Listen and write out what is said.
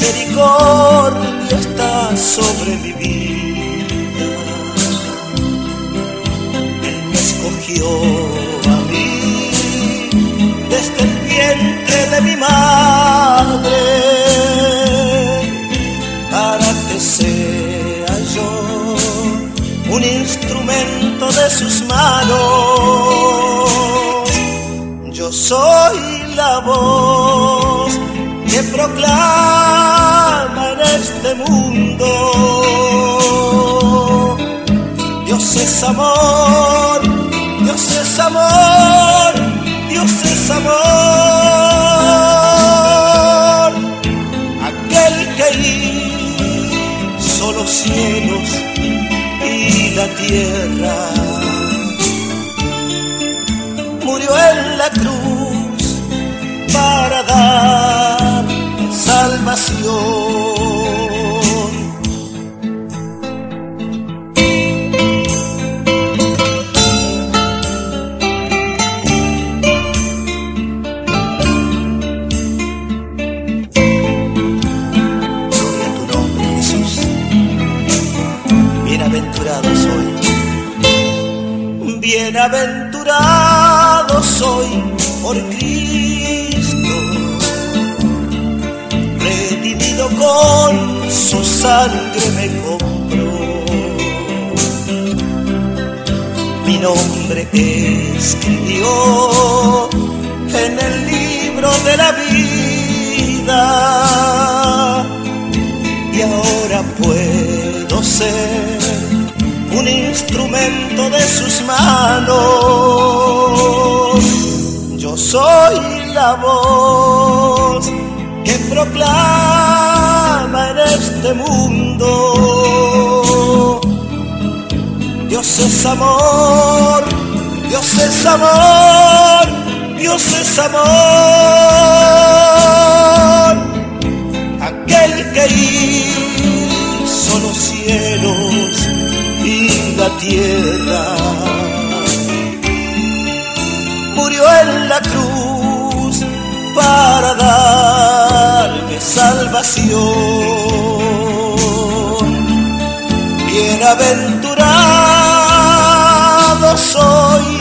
misericordia está sobre mi vida. Él me escogió a mí desde el vientre de mi madre para que sea yo un instrumento de sus manos. Yo soy la voz que proclama en este mundo: Dios es amor, Dios es amor, Dios es amor. Aquel que hizo los cielos y la tierra, murió en la cruz para dar salvación. Gloria a tu nombre, Jesús. Bienaventurado soy. Bienaventurado soy por Cristo, redimido con su sangre me compró. Mi nombre escribió en el libro de la vida y ahora puedo ser un instrumento de sus manos. Yo soy la voz que proclama en este mundo: Dios es amor, Dios es amor, Dios es amor. Aquel que hizo los cielos y la tierra, murió en la cruz para darme salvación. Bienaventurado soy